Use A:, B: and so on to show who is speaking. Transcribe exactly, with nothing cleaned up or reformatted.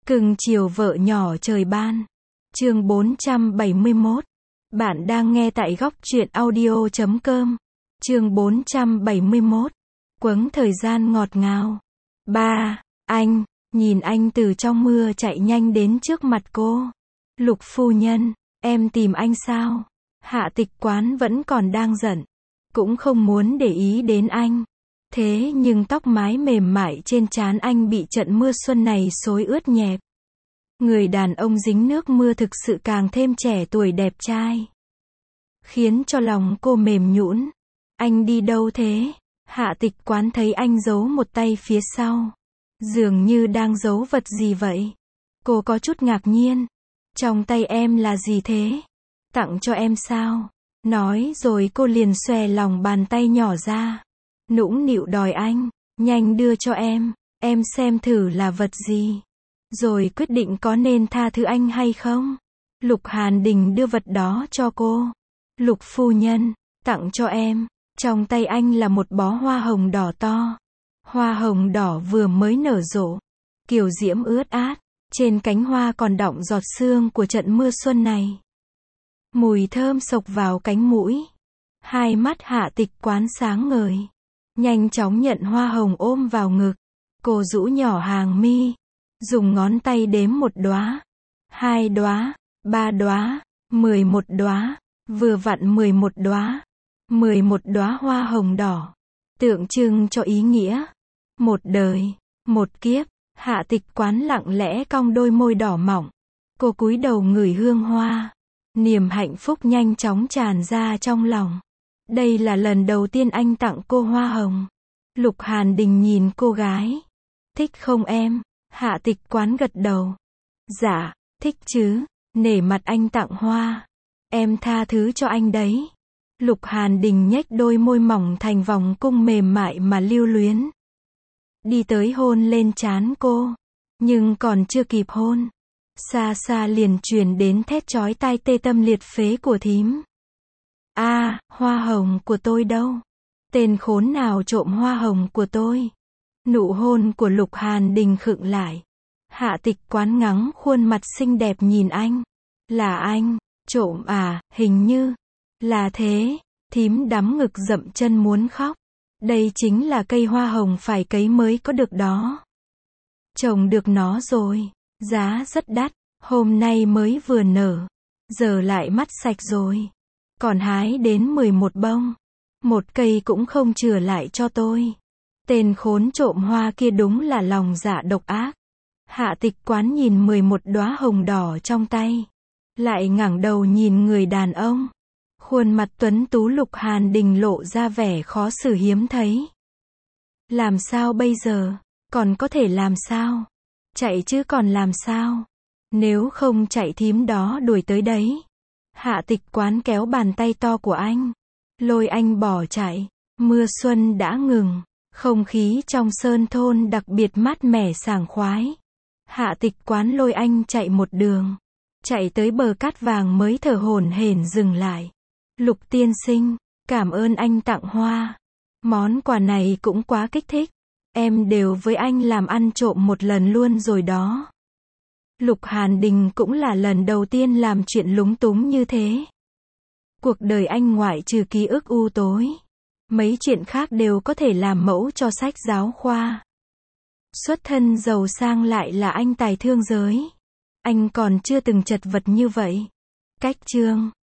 A: Cưng chiều vợ nhỏ trời ban. Chương bốn trăm bảy mươi mốt. Bạn đang nghe tại góc truyện audio chấm com. Chương bốn trăm bảy mươi mốt. Quấng thời gian ngọt ngào. Ba, anh, nhìn anh từ trong mưa chạy nhanh đến trước mặt cô. Lục phu nhân, em tìm anh sao? Hạ Tịch Quán vẫn còn đang giận, cũng không muốn để ý đến anh. Thế nhưng tóc mái mềm mại trên trán anh bị trận mưa xuân này xối ướt nhẹp. Người đàn ông dính nước mưa thực sự càng thêm trẻ tuổi đẹp trai, khiến cho lòng cô mềm nhũn. Anh đi đâu thế? Hạ Tịch Quán thấy anh giấu một tay phía sau, dường như đang giấu vật gì vậy. Cô có chút ngạc nhiên. Trong tay em là gì thế? Tặng cho em sao? Nói rồi cô liền xòe lòng bàn tay nhỏ ra, nũng nịu đòi anh, nhanh đưa cho em, em xem thử là vật gì, rồi quyết định có nên tha thứ anh hay không. Lục Hàn Đình đưa vật đó cho cô. Lục phu nhân, tặng cho em. Trong tay anh là một bó hoa hồng đỏ to. Hoa hồng đỏ vừa mới nở rộ, kiều diễm ướt át, trên cánh hoa còn đọng giọt sương của trận mưa xuân này. Mùi thơm xộc vào cánh mũi. Hai mắt Hạ Tịch Quán sáng ngời, nhanh chóng nhận hoa hồng ôm vào ngực. Cô rũ nhỏ hàng mi, dùng ngón tay đếm một đóa, hai đóa, ba đóa, mười một đóa, vừa vặn mười một đóa, mười một đóa hoa hồng đỏ, tượng trưng cho ý nghĩa một đời, một kiếp. Hạ Tịch Quán lặng lẽ cong đôi môi đỏ mọng, cô cúi đầu ngửi hương hoa, niềm hạnh phúc nhanh chóng tràn ra trong lòng. Đây là lần đầu tiên anh tặng cô hoa hồng. Lục Hàn Đình nhìn cô gái. Thích không em? Hạ Tịch Quán gật đầu. Dạ, thích chứ, nể mặt anh tặng hoa, em tha thứ cho anh đấy. Lục Hàn Đình nhếch đôi môi mỏng thành vòng cung mềm mại mà lưu luyến, đi tới hôn lên trán cô. Nhưng còn chưa kịp hôn, xa xa liền truyền đến thét chói tai tê tâm liệt phế của thím. A, à, hoa hồng của tôi đâu? Tên khốn nào trộm hoa hồng của tôi? Nụ hôn của Lục Hàn Đình khựng lại. Hạ Tịch Quán ngắng khuôn mặt xinh đẹp nhìn anh. Là anh, trộm à, hình như là thế. Thím đắm ngực dậm chân muốn khóc. Đây chính là cây hoa hồng phải cấy mới có được đó. Trồng được nó rồi, giá rất đắt, hôm nay mới vừa nở, giờ lại mất sạch rồi. Còn hái đến mười một bông, một cây cũng không chừa lại cho tôi. Tên khốn trộm hoa kia đúng là lòng dạ độc ác. Hạ Tịch Quán nhìn mười một đóa hồng đỏ trong tay, lại ngẩng đầu nhìn người đàn ông. Khuôn mặt tuấn tú Lục Hàn Đình lộ ra vẻ khó xử hiếm thấy. Làm sao bây giờ? Còn có thể làm sao? Chạy chứ còn làm sao? Nếu không chạy thím đó đuổi tới đấy. Hạ Tịch Quán kéo bàn tay to của anh, lôi anh bỏ chạy. Mưa xuân đã ngừng, không khí trong sơn thôn đặc biệt mát mẻ sảng khoái. Hạ Tịch Quán lôi anh chạy một đường, chạy tới bờ cát vàng mới thở hổn hển dừng lại. Lục tiên sinh, cảm ơn anh tặng hoa. Món quà này cũng quá kích thích. Em đều với anh làm ăn trộm một lần luôn rồi đó. Lục Hàn Đình cũng là lần đầu tiên làm chuyện lúng túng như thế. Cuộc đời anh ngoại trừ ký ức u tối, mấy chuyện khác đều có thể làm mẫu cho sách giáo khoa. Xuất thân giàu sang lại là anh tài thương giới. Anh còn chưa từng chật vật như vậy. Cách chương